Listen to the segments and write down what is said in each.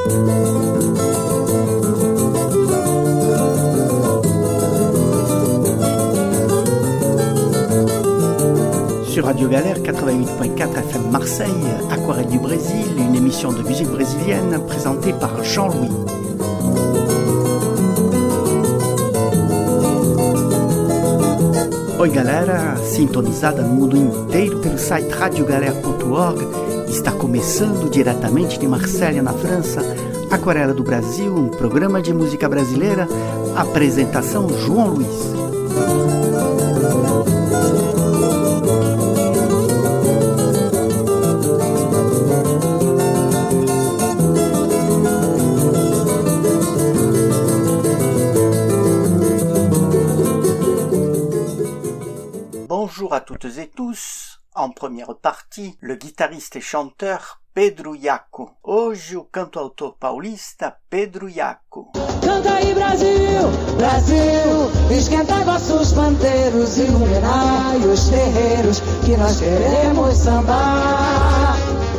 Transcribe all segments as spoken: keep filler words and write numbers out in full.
Sur Radio Galère quatre-vingt-huit point quatre F M Marseille, Aquarelle du Brésil, une émission de musique brésilienne présentée par Jean-Louis. Oi galera, sintonizada no mundo inteiro pelo site radio galera ponto org, está começando diretamente de Marselha, na França, Aquarela do Brasil, um programa de música brasileira, apresentação João Luiz. Bonjour à toutes et tous. En première partie, le guitariste et chanteur Pedro Iaco. Hoje o cantautor paulista Pedro Iaco. Canta aí Brasil, Brasil, esquenta vossos pandeiros, iluminai os terreiros que nós queremos sambar.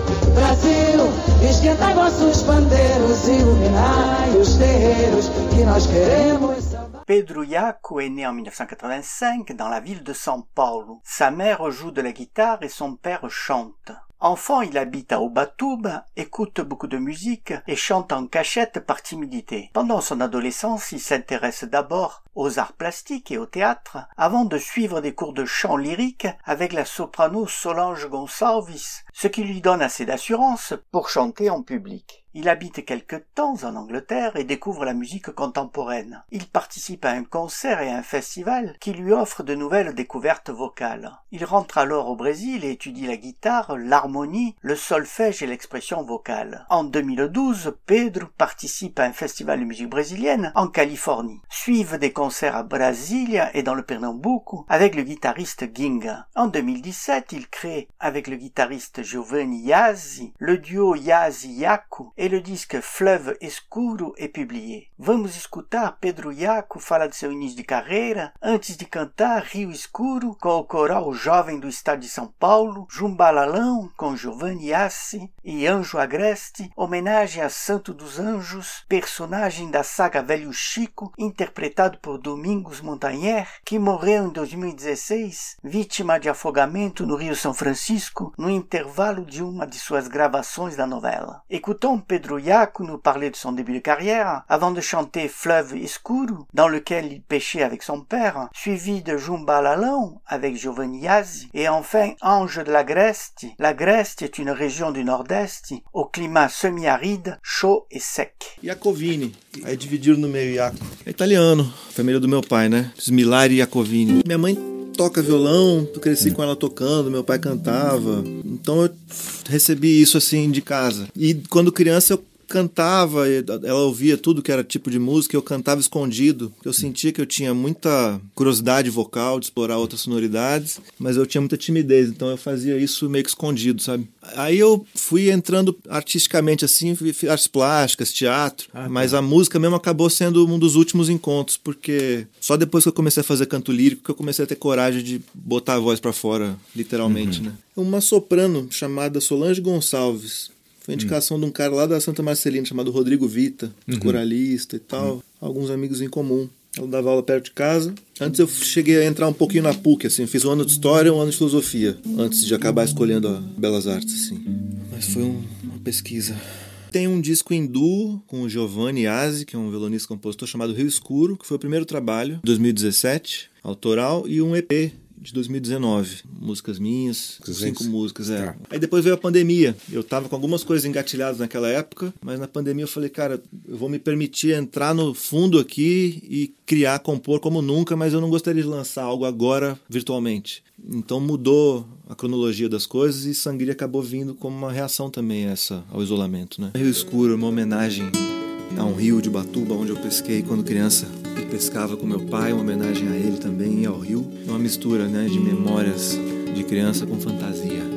Brasil, esquenta vossos pandeiros, iluminai os terreiros que nós queremos sambar. Pedro Iaco est né en dix-neuf cent quatre-vingt-cinq dans la ville de São Paulo. Sa mère joue de la guitare et son père chante. Enfant, il habite à Ubatuba, écoute beaucoup de musique et chante en cachette par timidité. Pendant son adolescence, il s'intéresse d'abord aux arts plastiques et au théâtre, avant de suivre des cours de chant lyrique avec la soprano Solange Gonçalves, ce qui lui donne assez d'assurance pour chanter en public. Il habite quelque temps en Angleterre et découvre la musique contemporaine. Il participe à un concert et à un festival qui lui offrent de nouvelles découvertes vocales. Il rentre alors au Brésil et étudie la guitare, l'harmonie, le solfège et l'expression vocale. En deux mille douze, Pedro participe à un festival de musique brésilienne en Californie. Suivent des concerts à Brasilia et dans le Pernambuco avec le guitariste Ginga. En deux mille dix-sept, il crée avec le guitariste Giovanni Yazzi le duo Yazzi-Iaco et le disque Fleuve Escuro est publié. Vamos escutar Pedro Iaco falar de seu início de carreira, antes de cantar Rio Escuro com o coral jovem do estado de São Paulo, Jumbalalão com Giovanni Yazzi e Anjo Agreste, homenagem a Santo dos Anjos, personagem da saga Velho Chico, interpretado por Domingos Montaner, que morreu em dois mil e dezesseis, vítima de afogamento no Rio São Francisco, no intervalo de uma de suas gravações da novela. Écoutons Pedro Iaco nous parler de son début de carrière, avant de chanter Fleuve Escuro, dans lequel il pêchait avec son père, suivi de Jumbalalão avec Giovanni Yazzi, et enfin Ange de l'Agreste. L'Agreste est une région du Nordeste au climat semi-aride, chaud et sec. Iacovini, aí dividiram no meio Iaco. É italiano, família do meu pai, né? Smilari Iacovini. Minha mãe toca violão, eu cresci com ela tocando, meu pai cantava, então eu recebi isso assim de casa. E quando criança eu cantava, ela ouvia tudo que era tipo de música, eu cantava escondido. Eu sentia que eu tinha muita curiosidade vocal de explorar outras sonoridades, mas eu tinha muita timidez, então eu fazia isso meio que escondido, sabe? Aí eu fui entrando artisticamente assim, artes plásticas, teatro, ah, tá. Mas a música mesmo acabou sendo um dos últimos encontros, porque só depois que eu comecei a fazer canto lírico que eu comecei a ter coragem de botar a voz pra fora, literalmente, uhum. né? Uma soprano chamada Solange Gonçalves. Foi indicação uhum. de um cara lá da Santa Marcelina chamado Rodrigo Vita, uhum. coralista e tal, uhum. alguns amigos em comum. Ela dava aula perto de casa. Antes eu cheguei a entrar um pouquinho na P U C, assim, fiz um ano de História e um ano de Filosofia, antes de acabar escolhendo a Belas Artes, assim. Mas foi um, uma pesquisa. Tem um disco hindu com o Giovanni Yazzi, que é um violonista e compositor, chamado Rio Escuro, que foi o primeiro trabalho, de dois mil e dezessete, autoral, e um E P de dois mil e dezenove, músicas minhas, cinco músicas, é. Tá. Aí depois veio a pandemia, eu tava com algumas coisas engatilhadas naquela época, mas na pandemia eu falei, cara, eu vou me permitir entrar no fundo aqui e criar, compor como nunca, mas eu não gostaria de lançar algo agora virtualmente. Então mudou a cronologia das coisas e Sangria acabou vindo como uma reação também a essa, ao isolamento, né? Rio Escuro, uma homenagem a um rio de Ubatuba, onde eu pesquei quando criança. E pescava com meu pai, uma homenagem a ele também e ao rio. Uma mistura, né, de memórias de criança com fantasia.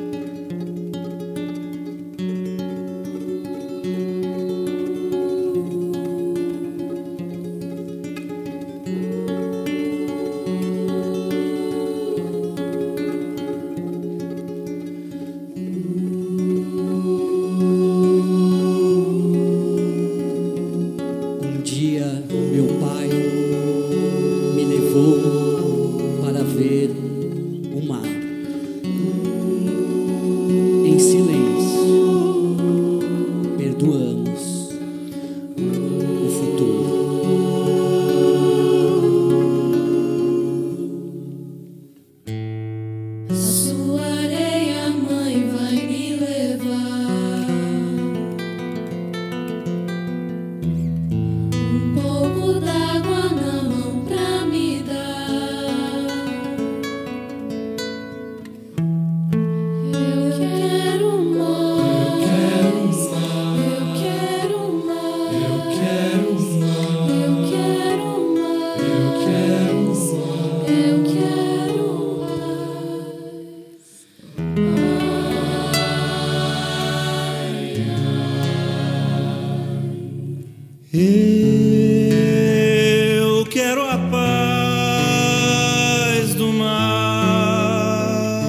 anos o futuro. A sua areia, mãe, vai me levar. Um pouco d'água na mão pra me dar. Eu quero mais. Eu quero mais. Eu quero mais. Eu quero mais. Eu quero mais. Eu quero Eu quero a paz do mar.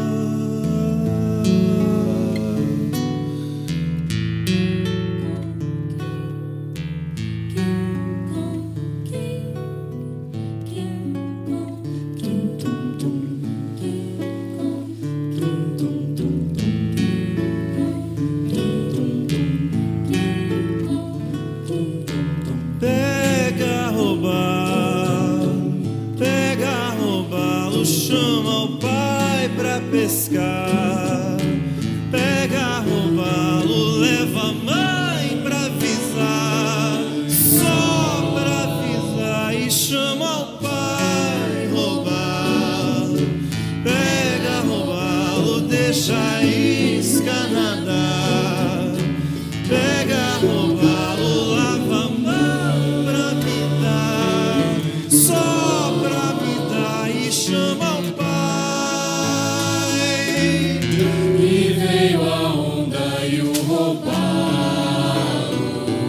Pega, roubar, pega, roubá-lo, chama o pai pra pescar. Pega, roubá-lo, leva a mãe pra avisar. Só pra avisar e chama o pai roubar. Pega, roubá-lo, deixa a isca nadar. Pega, roubá-lo, lava a mão pra me dar. Só pra me dar e chama o pai. E veio a onda e o roubaram.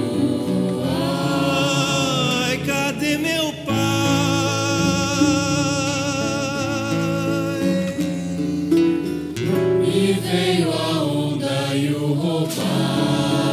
Ai, cadê meu pai? E veio a onda e o roubaram.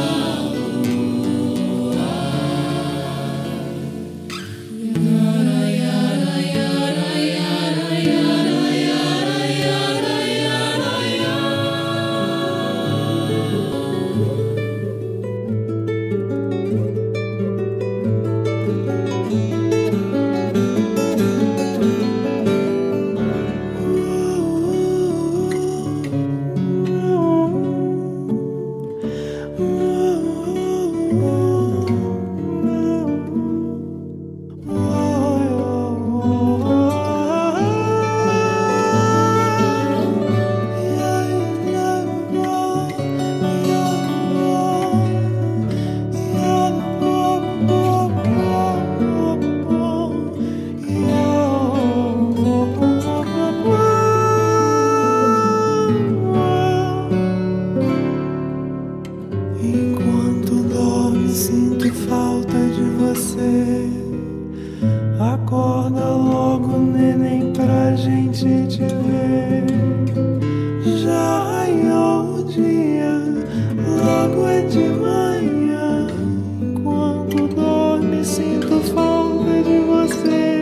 Enquanto dorme, sinto falta de você. Acorda logo, neném, pra gente te ver. Já raiou o dia, logo é de manhã. Enquanto dorme, sinto falta de você.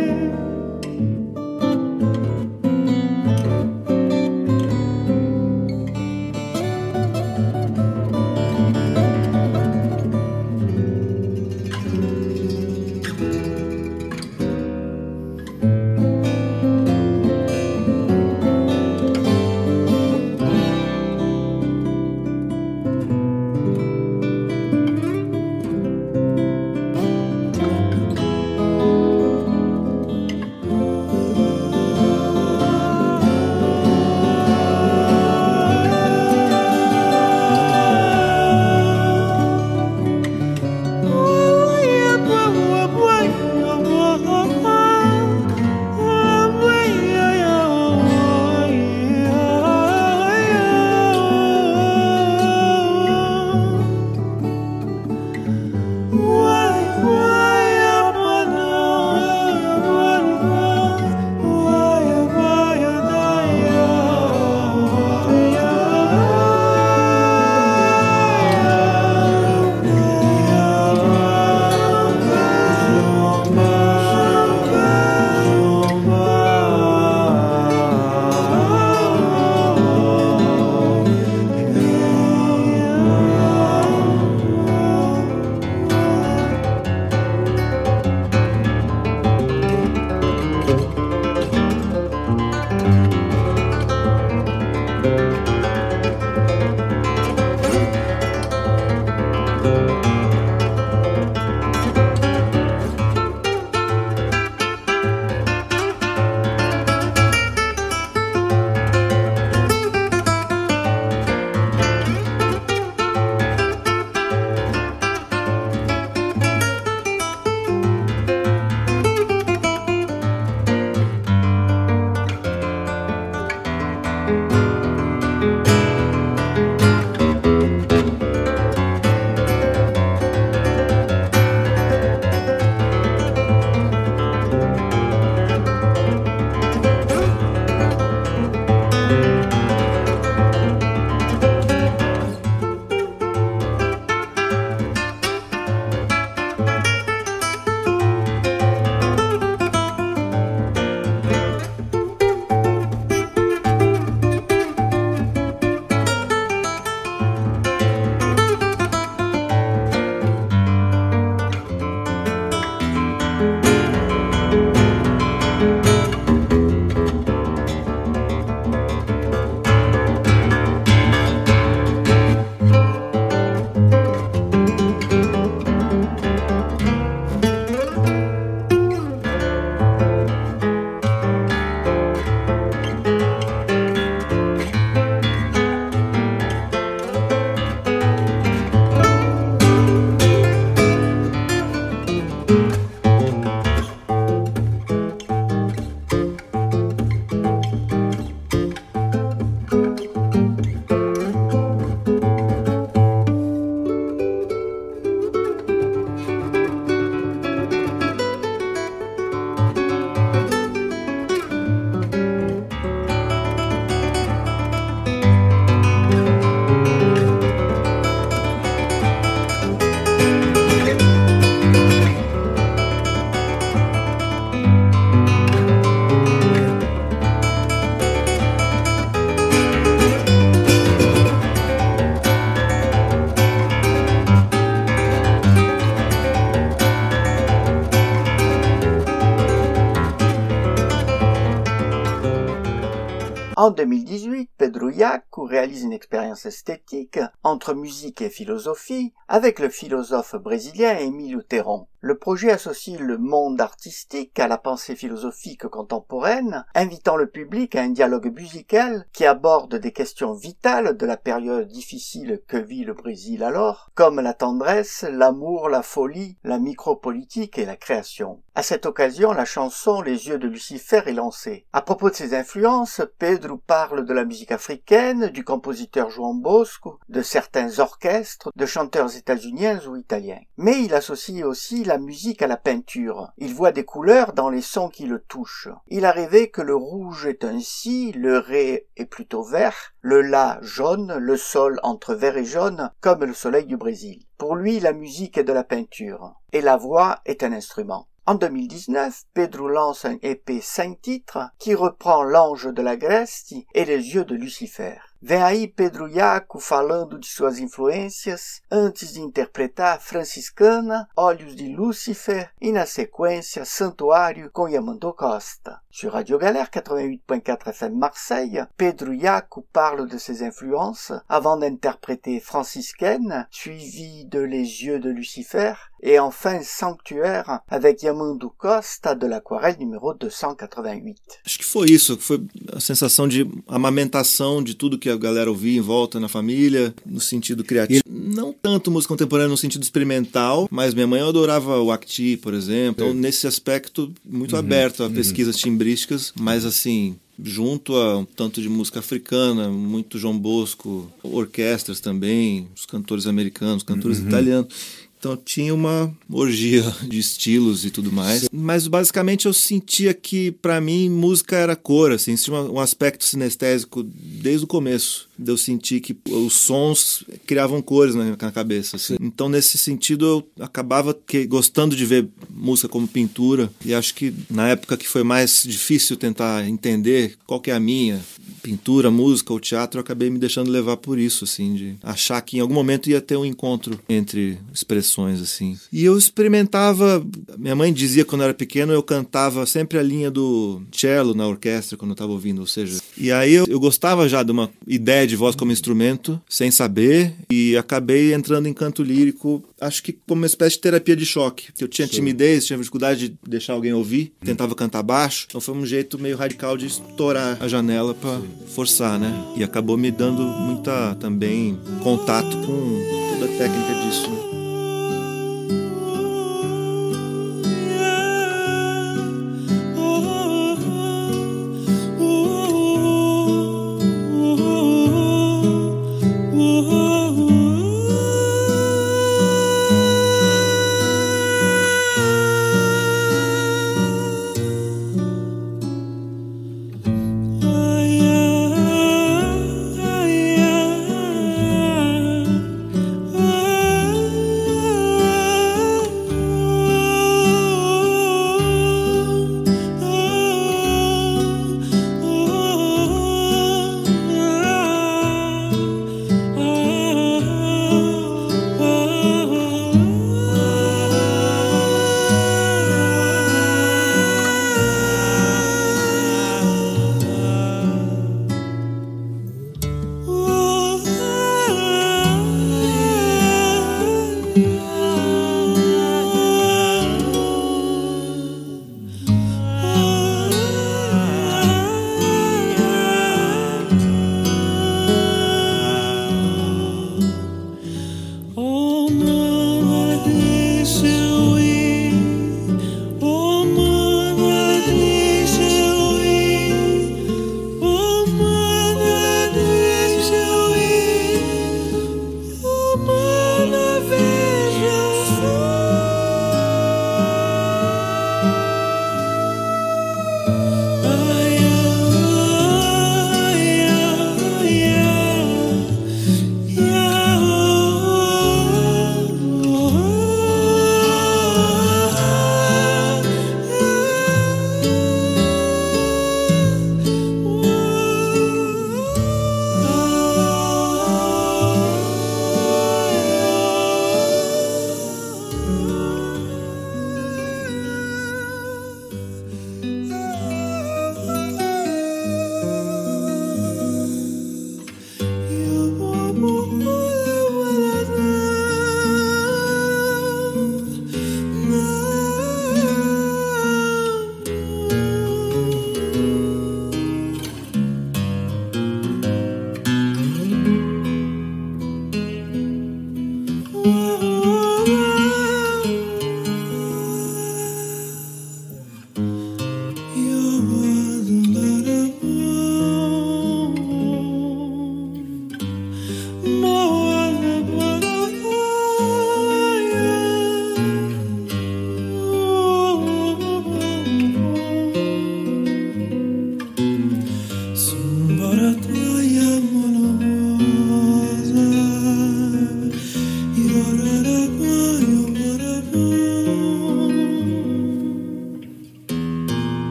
En deux mille dix-huit, Pedro Iaco réalise une expérience esthétique entre musique et philosophie avec le philosophe brésilien Emílio Terron. Le projet associe le monde artistique à la pensée philosophique contemporaine, invitant le public à un dialogue musical qui aborde des questions vitales de la période difficile que vit le Brésil alors, comme la tendresse, l'amour, la folie, la micropolitique et la création. À cette occasion, la chanson Les yeux de Lucifer est lancée. À propos de ses influences, Pedro parle de la musique africaine, du compositeur João Bosco, de certains orchestres, de chanteurs états-uniens ou italiens. Mais il associe aussi la musique à la peinture. Il voit des couleurs dans les sons qui le touchent. Il a rêvé que le rouge est un si, le ré est plutôt vert, le la jaune, le sol entre vert et jaune, comme le soleil du Brésil. Pour lui, la musique est de la peinture, et la voix est un instrument. En deux mille dix-neuf, Pedro lance un E P cinq titres qui reprend L'Ange de la Grèce et Les yeux de Lucifer. Vem aí Pedro Iaco falando de suas influências antes de interpretar Franciscana, Olhos de Lúcifer e na sequência Santuário com Yamandô Costa. Sur Radio Galère quatre-vingt-huit point quatre F M Marseille, Pedro Iaco parle de ses influences avant d'interpréter Franciscaine, suivi de Les yeux de Lucifer et enfin Sanctuaire avec Yamandô Costa de l'Aquarelle numéro deux cent quatre-vingt-huit. Acho que foi isso, foi a sensação de amamentação de tudo que a galera ouvia em volta na família, no sentido criativo. Não tanto música contemporânea no sentido experimental, mas minha mãe adorava o Acti, por exemplo. Então, nesse aspecto, muito uhum, aberto a uhum. pesquisas timbrísticas, mas assim, junto a um tanto de música africana, muito João Bosco, orquestras também, os cantores americanos, cantores uhum. italianos. Então tinha uma orgia de estilos e tudo mais. Mas basicamente eu sentia que, pra mim, música era cor, assim, tinha um aspecto sinestésico desde o começo. Eu senti que os sons criavam cores na minha cabeça. Assim. Então, nesse sentido, eu acabava que, gostando de ver música como pintura. E acho que na época que foi mais difícil tentar entender qual que é a minha pintura, música ou teatro, eu acabei me deixando levar por isso, assim, de achar que em algum momento ia ter um encontro entre expressões, assim. E eu experimentava, minha mãe dizia quando eu era pequeno, eu cantava sempre a linha do cello na orquestra quando eu estava ouvindo, ou seja, e aí eu, eu gostava já de uma ideia de voz como instrumento, sem saber, e acabei entrando em canto lírico, acho que como uma espécie de terapia de choque. Eu tinha Sim. timidez, tinha dificuldade de deixar alguém ouvir, tentava cantar baixo, então foi um jeito meio radical de estourar a janela para forçar, né? E acabou me dando muita, também, contato com toda a técnica disso, né? Oh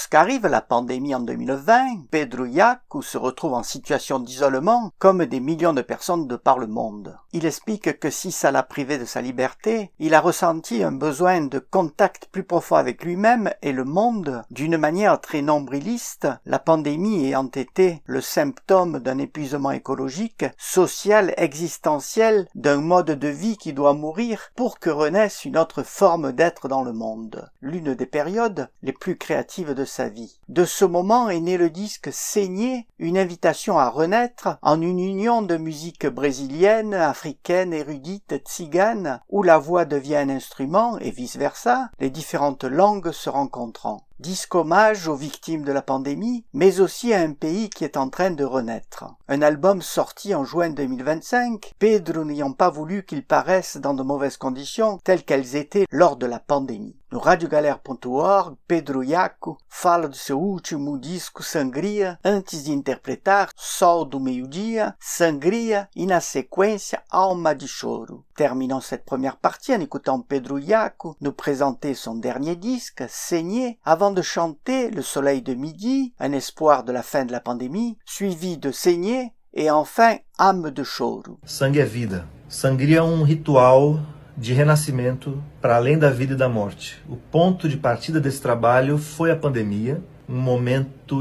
Lorsqu'arrive la pandémie en deux mille vingt, Pedro Iacu se retrouve en situation d'isolement comme des millions de personnes de par le monde. Il explique que si ça l'a privé de sa liberté, il a ressenti un besoin de contact plus profond avec lui-même et le monde d'une manière très nombriliste, la pandémie ayant été le symptôme d'un épuisement écologique, social, existentiel, d'un mode de vie qui doit mourir pour que renaisse une autre forme d'être dans le monde. L'une des périodes les plus créatives de sa vie. De ce moment est né le disque Saigner, une invitation à renaître en une union de musique brésilienne, africaine, érudite, tzigane, où la voix devient un instrument et vice-versa, les différentes langues se rencontrant. Disque hommage aux victimes de la pandémie, mais aussi à un pays qui est en train de renaître. Un album sorti en juin deux mille vingt-cinq, Pedro n'ayant pas voulu qu'il paraisse dans de mauvaises conditions telles qu'elles étaient lors de la pandémie. No radio galera ponto org, Pedro Iacu fala do seu último disco Sangria antes de interpretar Sol do Meio-Dia, Sangria e na sequência Alma de Choro. Terminons cette première partie en écoutant Pedro Iacu nous présenter son dernier disque, Saigner, avant de chanter Le Soleil de Midi, un espoir de la fin de la pandémie, suivi de Saigner et enfin Âme de Choro. Sangue é vida. Sangria é um ritual de renascimento para além da vida e da morte. O ponto de partida desse trabalho foi a pandemia, um momento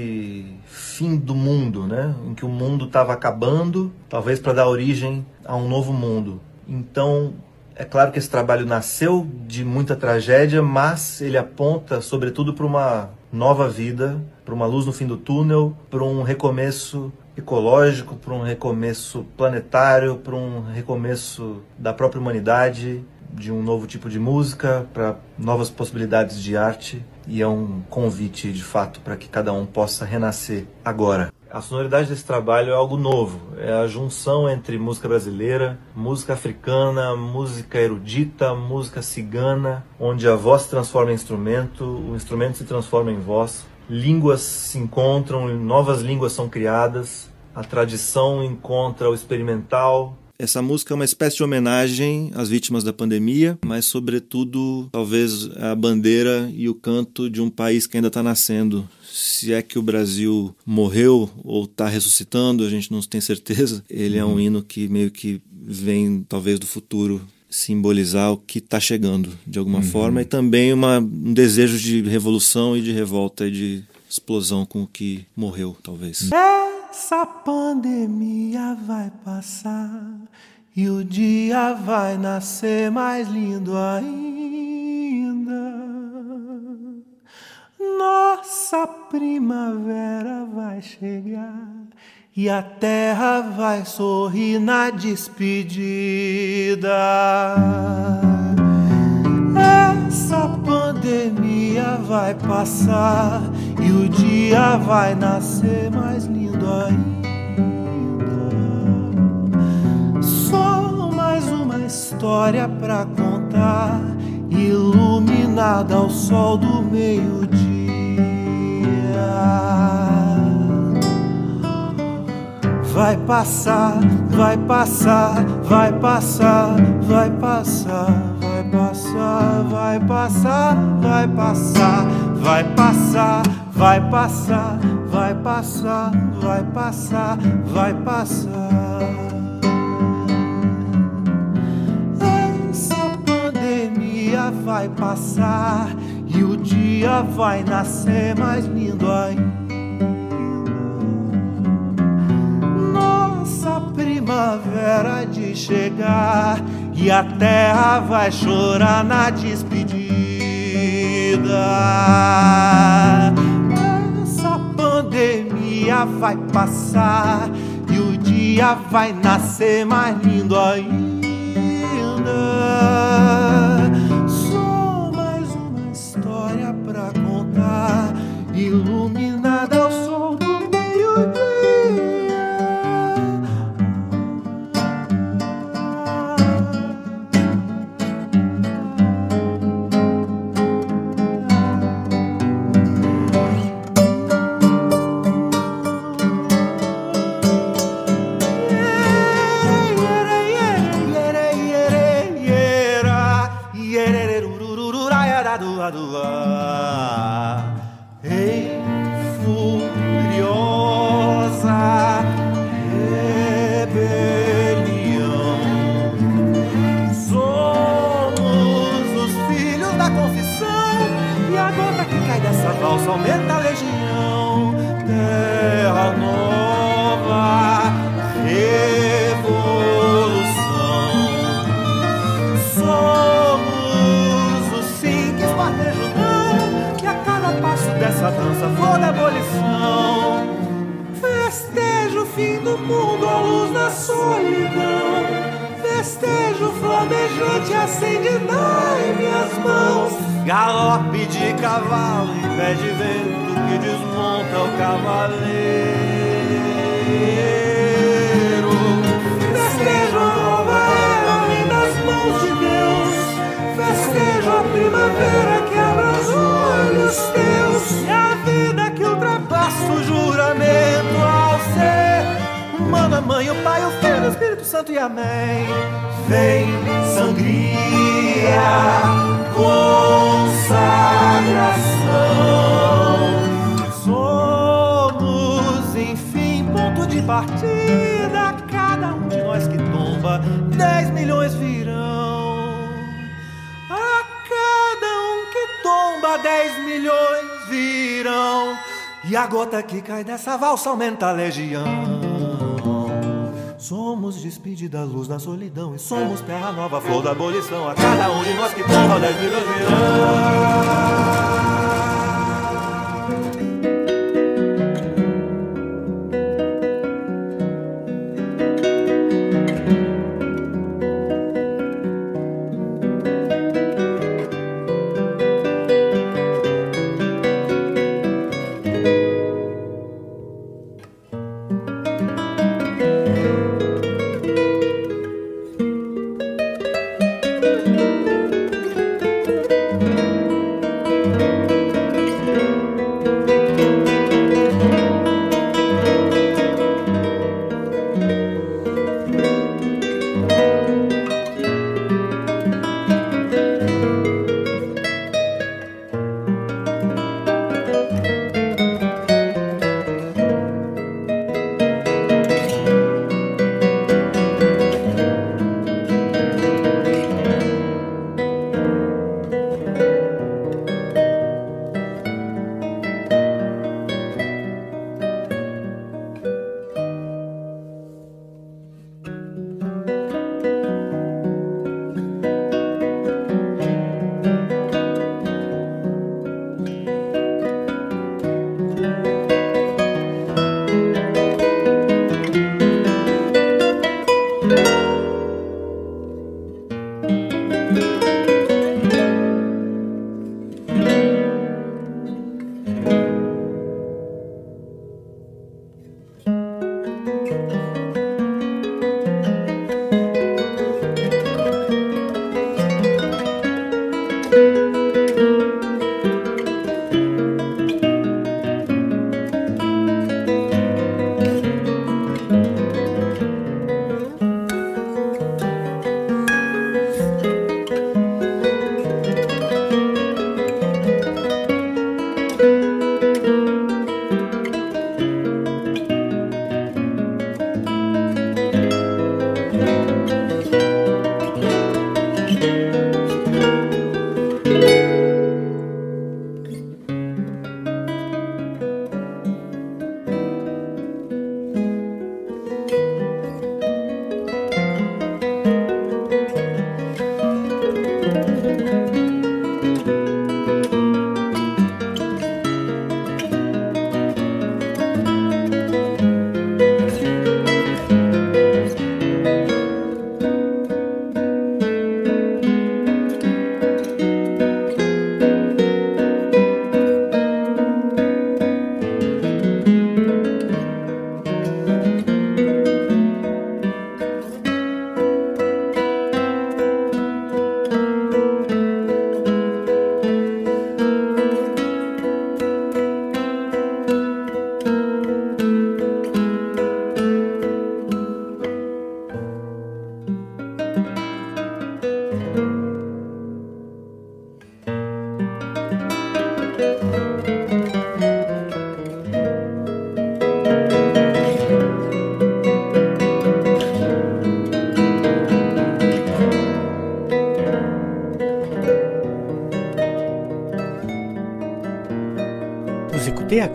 de fim do mundo, né? Em que o mundo estava acabando, talvez para dar origem a um novo mundo. Então, é claro que esse trabalho nasceu de muita tragédia, mas ele aponta, sobretudo, para uma nova vida, para uma luz no fim do túnel, para um recomeço ecológico, para um recomeço planetário, para um recomeço da própria humanidade, de um novo tipo de música, para novas possibilidades de arte, e é um convite, de fato, para que cada um possa renascer agora. A sonoridade desse trabalho é algo novo, é a junção entre música brasileira, música africana, música erudita, música cigana, onde a voz se transforma em instrumento, o instrumento se transforma em voz, línguas se encontram, novas línguas são criadas, a tradição encontra o experimental. Essa música é uma espécie de homenagem às vítimas da pandemia, mas, sobretudo, talvez a bandeira e o canto de um país que ainda está nascendo. Se é que o Brasil morreu ou está ressuscitando, a gente não tem certeza. Ele é um hino que meio que vem, talvez, do futuro, simbolizar o que está chegando, de alguma uhum. forma, e também uma, um desejo de revolução e de revolta e de explosão com o que morreu, talvez. Essa pandemia vai passar e o dia vai nascer mais lindo ainda. Nossa primavera vai chegar e a terra vai sorrir na despedida. Essa pandemia vai passar e o dia vai nascer mais lindo ainda. Só mais uma história pra contar, iluminada ao sol do meio-dia. Vai passar, vai passar, vai passar, vai passar, vai passar, vai passar, vai passar, vai passar, vai passar, vai passar, vai passar, vai passar. Essa pandemia vai passar e o dia vai nascer mais lindo ainda. Primavera de chegar e a terra vai chorar na despedida. Essa pandemia vai passar e o dia vai nascer mais lindo ainda. Só mais uma história pra contar, iluminada ao sol do meio-dia. furiosa rebelião. Somos os filhos da confissão, e a gota que cai dessa valsa aumenta a legião. Terra nova, revolução. Somos os sim que esquartejo não, que a cada passo dessa dança flor da abolição. Festejo o fim do mundo à luz da solidão. Festejo flamejante acendida em minhas mãos. Galope de cavalo e pé de vento que desmonta o cavaleiro. Festejo a nova era além das mãos de Deus. Festejo a primavera que abra os olhos teus. E a vida que ultrapassa o juramento ao ser. Mano, a mãe, o pai, o filho, o Espírito Santo e amém. Vem, sangria, consagração. Somos, enfim, ponto de partida. Cada um de nós que tomba, dez milhões virão. A cada um que tomba, dez milhões virão. E a gota que cai dessa valsa aumenta a legião. Somos despedida da luz na solidão, e somos terra nova, flor da abolição. A cada um de nós que tomba, dez milhões virão. Thank you.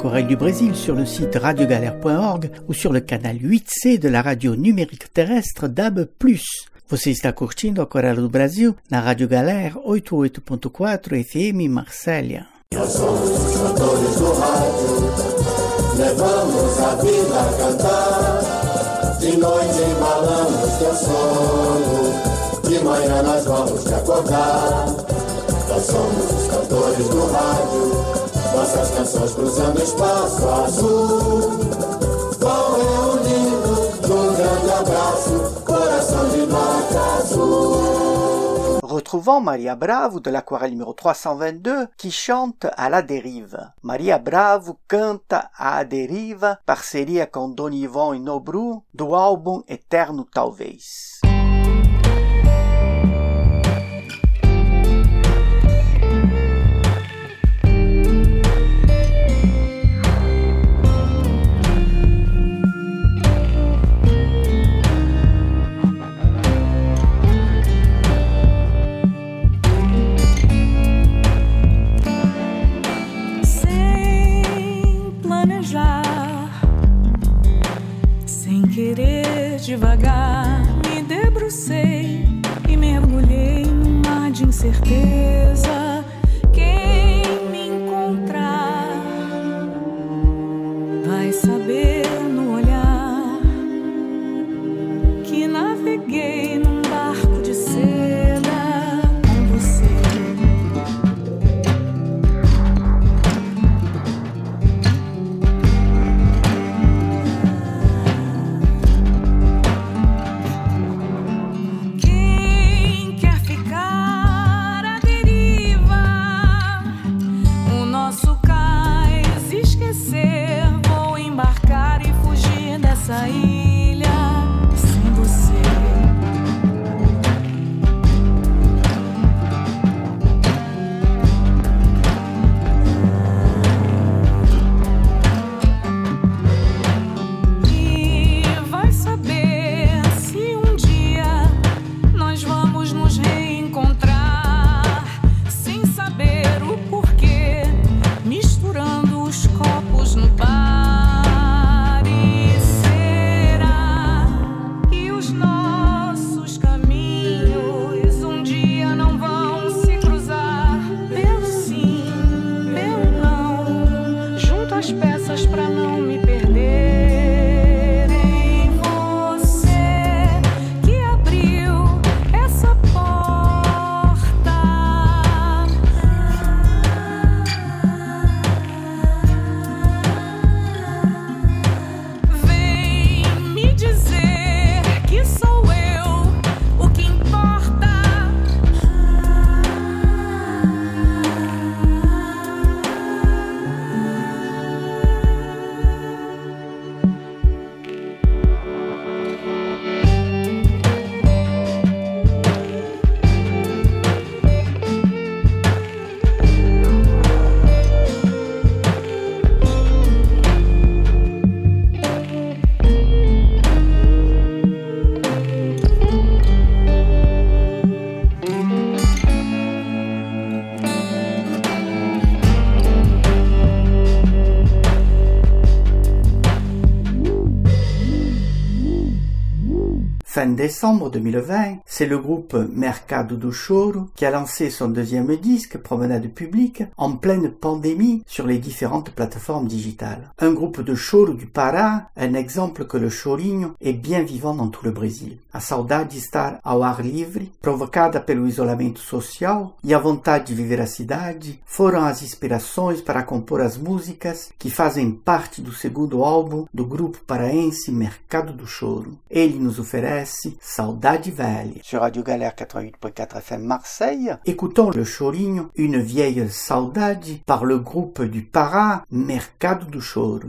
aquarelles du Brésil sur le site radio galère point org ou sur le canal huit C de la radio numérique terrestre D A B plus. Você está curtindo Aquarela do Brasil na Rádio Galera oitenta e oito ponto quatro F M Marsella. Nós somos os cantores do rádio, levamos a vida a cantar. De noite embalamos teu sono, de manhã nós vamos te acordar. Nós somos os cantores do rádio, nossas canções cruzando espaço azul. Vão reunindo num grande abraço, coração de nota azul. Retrouvons Maria Bravo de l'aquarelle numéro trois cent vingt-deux qui chante À la dérive. Maria Bravo canta À deriva, parceria com Donivon e Nobru, do álbum Eterno Talvez. Querer devagar, me debrucei e mergulhei num mar de incerteza. Quem me encontrar vai saber no olhar que naveguei num barco de seda com você. Essa ilha sem você. E vai saber se um dia nós vamos nos reencontrar, sem saber o porquê, misturando os copos no bar. Fin décembre deux mille vingt, c'est le groupe Mercado do Choro qui a lancé son deuxième disque, Promenade publique, en pleine pandémie sur les différentes plateformes digitales. Un groupe de choro du Pará, un exemple que le chorinho est bien vivant dans tout le Brasil. A saudade de estar ao ar livre, provocada pelo isolamento social e a vontade de viver a cidade, foram as inspirações para compor as músicas que fazem parte do segundo álbum do grupo paraense Mercado do Choro. Ele nos oferece Saudade Velha. Sur Radio Galère quatre-vingt-huit point quatre F M Marseille, écoutons le chorinho Une vieille saudade par le groupe du Pará Mercado do Choro.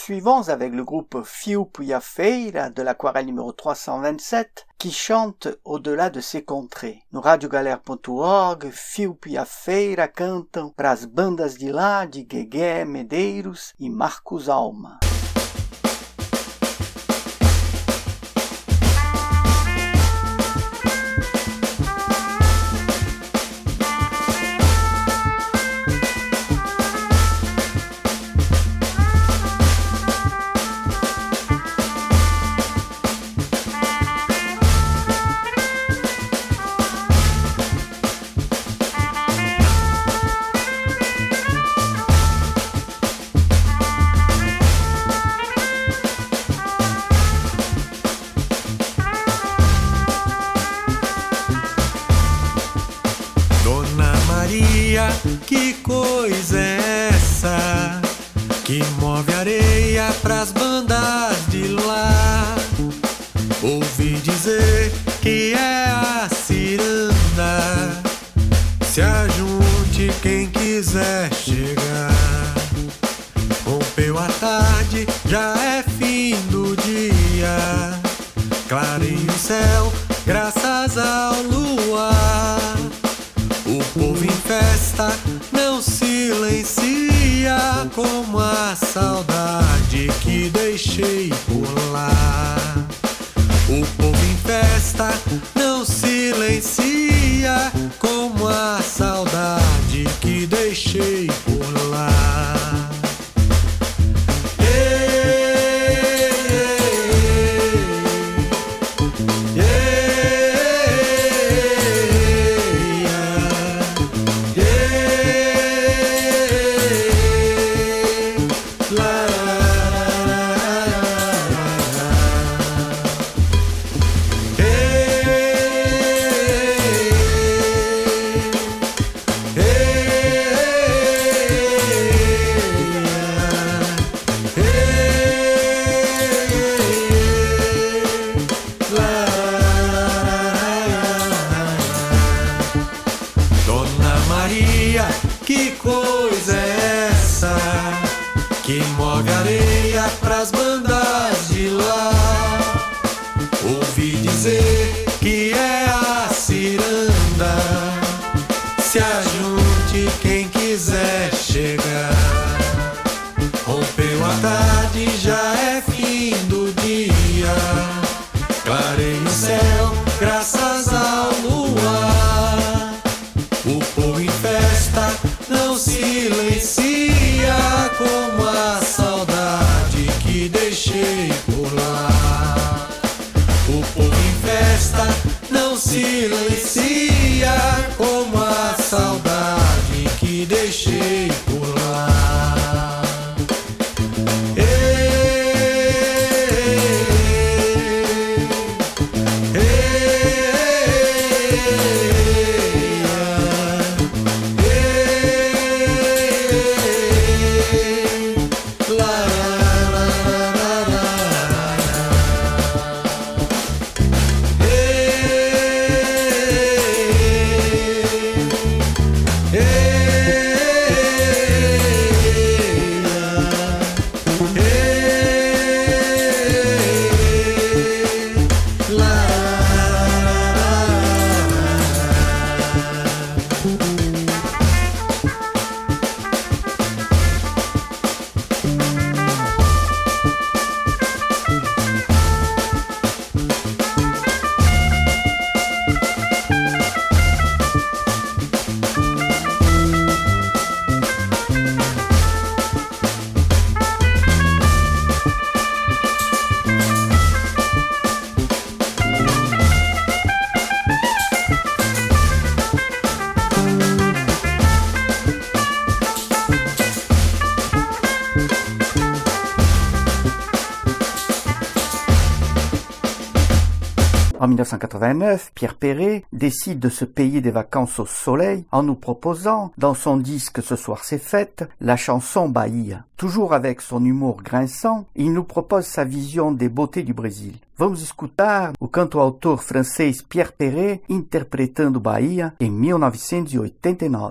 poursuivons avec le groupe Fio Puia Feira de l'aquarelle numéro trois cent vingt-sept qui chante au-delà de ces contrées. No radio galera ponto org, Fio Puia Feira cantam pras bandas de lá de Guegué Medeiros e Marcos Alma. Que coisa é essa que move areia pras bandas de lá? Ouvi dizer que é a ciranda. Se ajunte quem quiser chegar. Rompeu a tarde, já é fim do dia. Clareia o céu, graças ao luar. O povo em festa não silencia como a saudade que deixei por lá. O povo em festa não silencia como a saudade que deixei por lá. Que coisa é essa que move areia pras bandas de lá? Ouvi dizer que é a ciranda. Se ajunte quem quiser chegar. Rompeu a tarde, já é fim do dia. Clareia o céu, graças ao luar. O povo em festa não silencia como a saudade que deixei por lá. O povo em festa não silencia como a saudade que deixei por lá. En mille neuf cent quatre-vingt-neuf, Pierre Perret décide de se payer des vacances au soleil en nous proposant, dans son disque Ce soir c'est fête, la chanson Bahia. Toujours avec son humour grinçant, il nous propose sa vision des beautés du Brésil. Vamos escutar o canto-autor francês Pierre Perret interpretando Bahia em mil novecentos e oitenta e nove.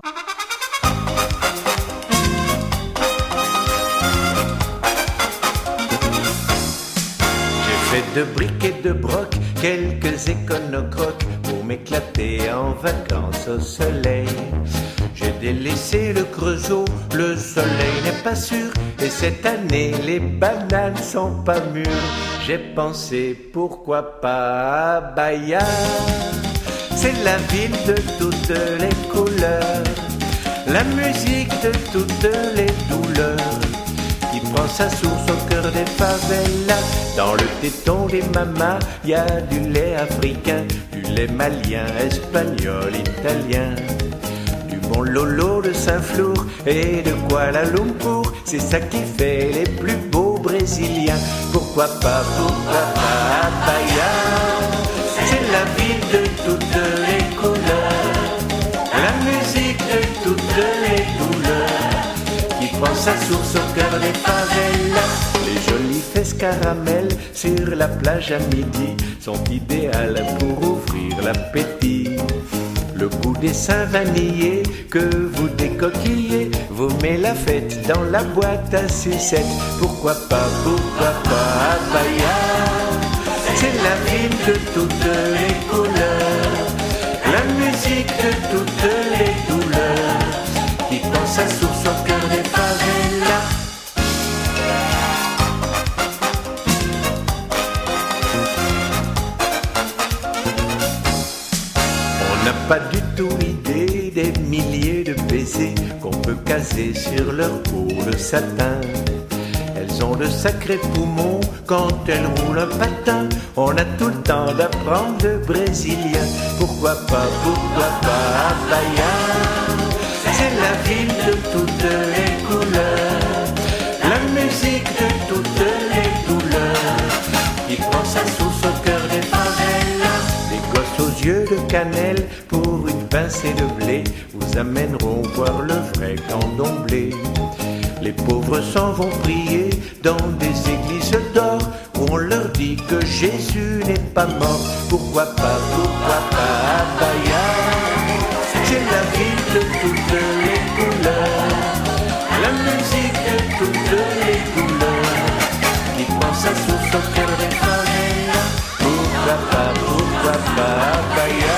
fait de briques et de broc quelques éconocroques pour m'éclater en vacances au soleil. J'ai délaissé le Creusot, le soleil n'est pas sûr, et cette année les bananes sont pas mûres. J'ai pensé pourquoi pas à Bahia, c'est la ville de toutes les couleurs, la musique de toutes les douleurs, qui prend sa source au cœur des favelas. Dans le téton des mamas, y a du lait africain, du lait malien, espagnol, italien, du bon lolo de Saint-Flour et de Kuala Lumpur. C'est ça qui fait les plus beaux Brésiliens. Pourquoi pas, pourquoi pas à Bahia, c'est la ville de toutes les couleurs, la musique de toutes les douleurs, qui prend sa source au cœur des favelas. Les jolies fesses caramel sur la plage à midi sont idéales pour ouvrir l'appétit. Le goût des seins vanillés que vous décoquillez vous met la fête dans la boîte à sucettes. Pourquoi pas, pourquoi pas à Bahia, c'est la ville de toutes les couleurs, la musique de toutes les douleurs, qui prend sa source au cœur des favelas. On n'a pas du tout idée des milliers de baisers qu'on peut caser sur leur peau de satin. Elles ont de sacrés poumons quand elles roulent un patin. On a tout le temps d'apprendre le brésilien. Pourquoi pas, pourquoi pas à Bahia, c'est la ville de toutes les couleurs, la musique de toutes les douleurs, qui prend sa source au cœur des favelas. Les gosses aux yeux de cannelle pour une pincée de blé vous amèneront voir le vrai candomblé. Les pauvres s'en vont prier dans des églises d'or où on leur dit que Jésus n'est pas mort. Pourquoi pas, pourquoi pas à Bahia, c'est la ville de toutes les couleurs, la musique de toutes les douleurs, qui prend sa source au cœur des favelas. Pourquoi pas, pourquoi pas à Bahia,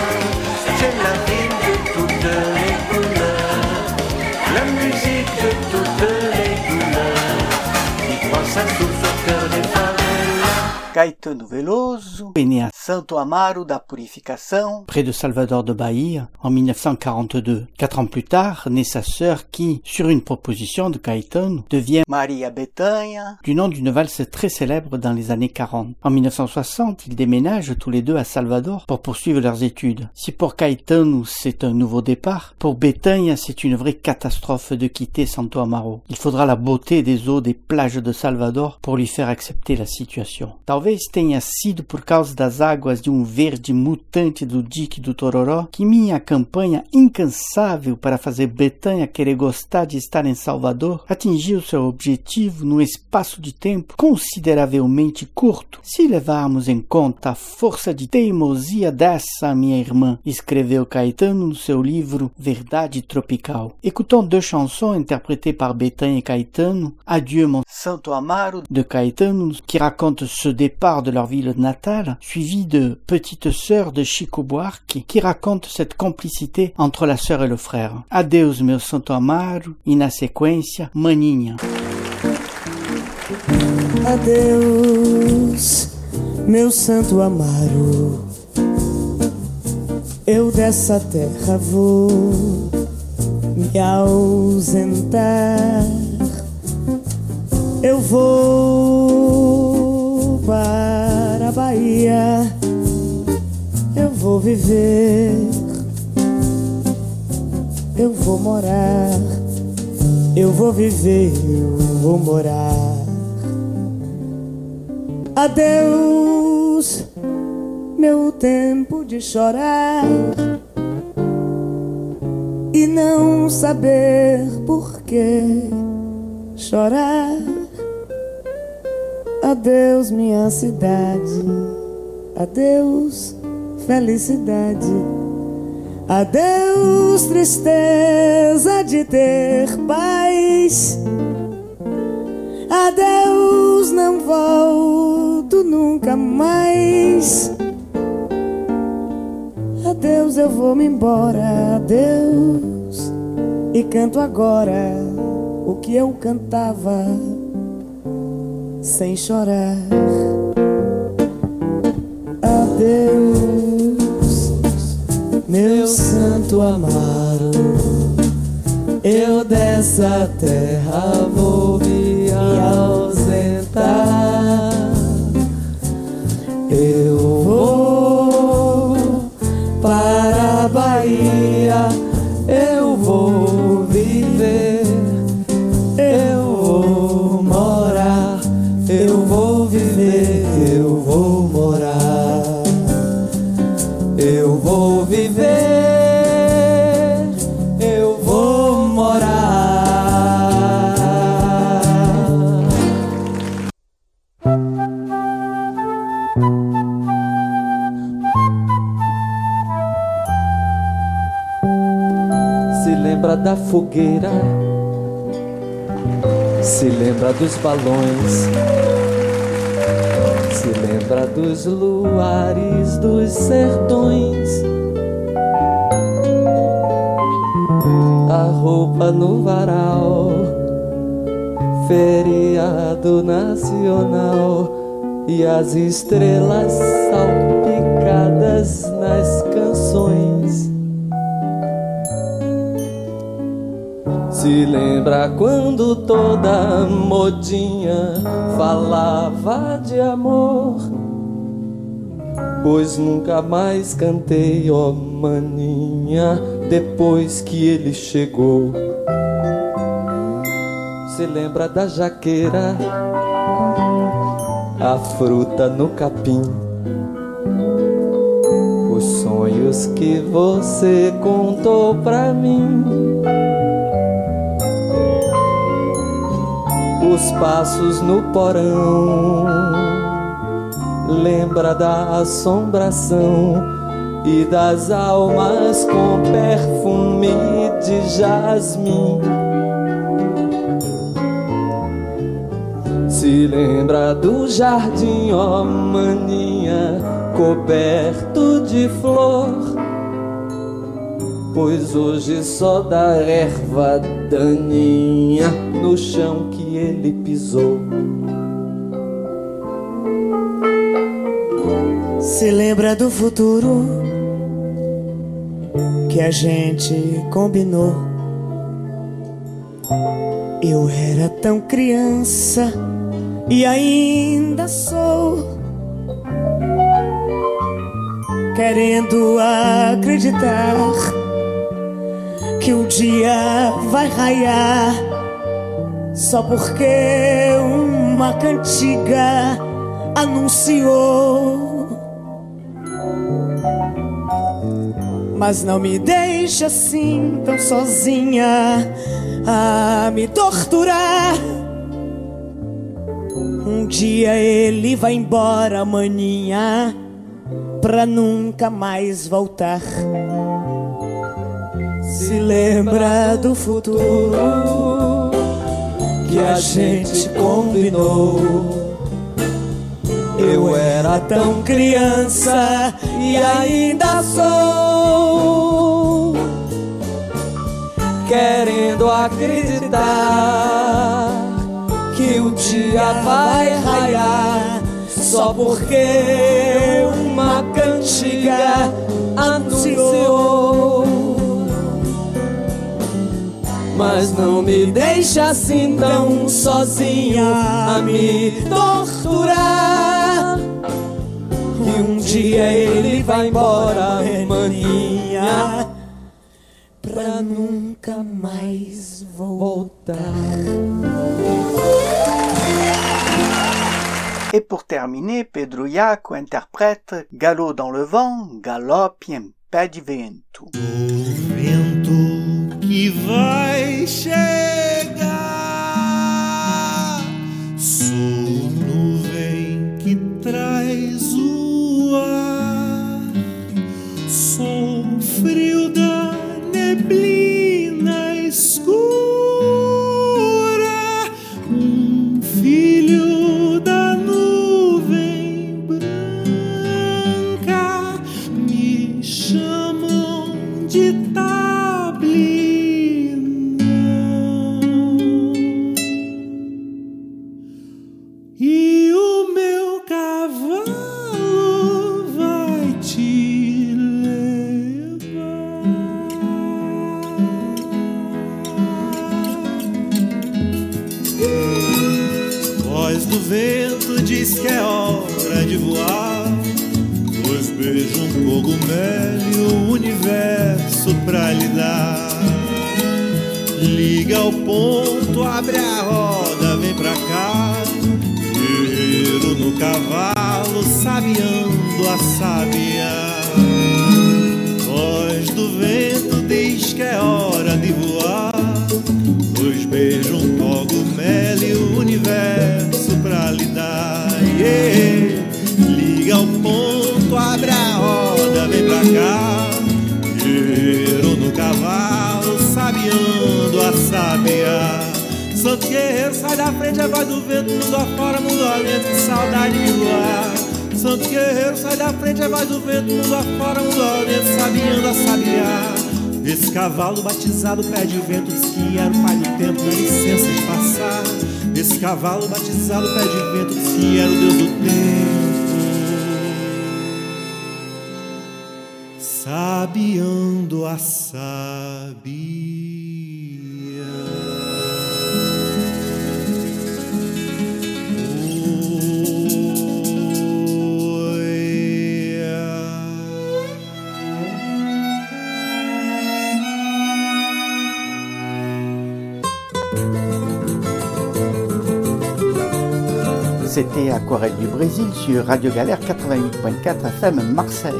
c'est la ville de toutes les couleurs, la musique de toutes les douleurs, qui prend sa source au cœur des favelas. Caetano Veloso est né à Santo Amaro da Purificação, près de Salvador de Bahia, en mille neuf cent quarante-deux. Quatre ans plus tard, naît sa sœur qui, sur une proposition de Caetano, devient Maria Bethânia, du nom d'une valse très célèbre dans les années quarante. En mille neuf cent soixante, ils déménagent tous les deux à Salvador pour poursuivre leurs études. Si pour Caetano c'est un nouveau départ, pour Bethânia c'est une vraie catastrophe de quitter Santo Amaro. Il faudra la beauté des eaux des plages de Salvador pour lui faire accepter la situation. Talvez tenha sido por causa das águas de um verde mutante do dique do Tororó que minha campanha incansável para fazer Bethânia querer gostar de estar em Salvador atingiu seu objetivo num espaço de tempo consideravelmente curto, se levarmos em conta a força de teimosia dessa minha irmã, escreveu Caetano no seu livro Verdade Tropical. Écoutons deux chansons interprétées par Bethânia et Caetano, Adieu mon Santo Amaro de Caetano qui raconte ce départ de leur ville natale, suivi de Petite Sœur de Chico Buarque qui raconte cette complicité entre la sœur et le frère. Adeus meu Santo Amaro e na sequência Maninha. Adeus meu Santo Amaro, eu dessa terra vou me ausentar. Eu vou para a Bahia, eu vou viver, eu vou morar, eu vou viver, eu vou morar. Adeus, meu tempo de chorar e não saber por que chorar. Adeus, minha cidade, adeus, felicidade, adeus, tristeza de ter paz, adeus, não volto nunca nunca mais. Adeus, eu vou me embora, adeus. E canto agora o que eu cantava sem chorar. Adeus, meu santo amado, eu dessa terra vou me ausentar. Eu vou para a Bahia, eu vou viver, eu vou morar, eu vou viver, eu vou morar, eu vou viver, eu vou morar. Se lembra da fogueira, se lembra dos balões, se lembra dos luares dos sertões, a roupa no varal, feriado nacional e as estrelas salpicadas nas canções. Se lembra quando toda modinha falava de amor, pois nunca mais cantei, ó maninha, depois que ele chegou. Se lembra da jaqueira, a fruta no capim, os sonhos que você contou pra mim, os passos no porão. Lembra da assombração e das almas com perfume de jasmim. Se lembra do jardim, ó maninha, coberto de flor, pois hoje só dá erva daninha no chão que ele pisou. Se lembra do futuro que a gente combinou. Eu era tão criança e ainda sou, querendo acreditar que o dia vai raiar, só porque uma cantiga anunciou. Mas não me deixe assim tão sozinha a me torturar. Um dia ele vai embora, maninha, pra nunca mais voltar. Se lembra do futuro que a gente combinou. Eu era tão criança e ainda sou, querendo acreditar que o dia vai raiar, só porque uma cantiga anunciou. Mas não me deixa assim tão sozinha a me torturar, que um dia ele vai embora, maninha, pra nunca mais voltar. Et pour terminer, Pedro Iaco interprète Galop dans le vent, galope em pé de vento. O vento que vai chegar, sou nuvem que traz o ar, sou frio da neblina escura, um filho da nuvem vento diz que é hora de voar, pois beijo um cogumelo e o universo pra lhe dar. Liga o ponto, abre a roda, vem pra cá, guerreiro no cavalo, sabiando a sabiá. Voz do vento diz que é hora de voar, pois beijo um cogumelo e o universo pra lhe dar. Yeah. Liga o ponto, abre a roda, vem pra cá, guerreiro no cavalo, sabiando a sabiá. Santo guerreiro, sai da frente, é voz do vento, mundo afora, mundo alento, saudade de voar. Santo guerreiro, sai da frente, é voz do vento, mundo afora, mundo alento, sabiando a sabiá. Esse cavalo batizado pede o vento, diz que era o pai do tempo, dá licença de passar. Esse cavalo batizado pede o vento, diz que era o Deus do tempo, sabiando a sabia. C'était Aquarelle du Brésil sur Radio Galère quatre-vingt-huit point quatre F M Marseille.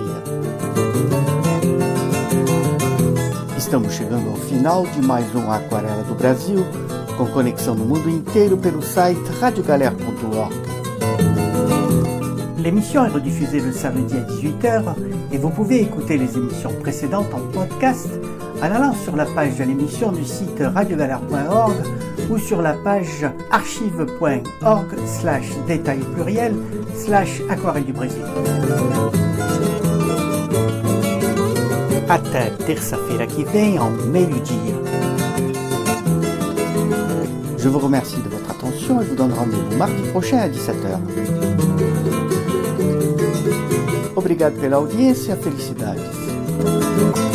Estamos chegando ao final de mais um Aquarela do Brasil, com conexão no mundo inteiro pelo site radio galère point org. L'émission est rediffusée le samedi à dix-huit heures et vous pouvez écouter les émissions précédentes en podcast en allant sur la page de l'émission du site radio galère point org ou sur la page archive point org slash détail pluriel slash aquarelle du Brésil. Até terça-feira que vem, ao meio-dia. Je vous remercie de votre attention et vous donne rendez-vous mardi prochain à dix-sept heures. Obrigado pela audiência, felicidades.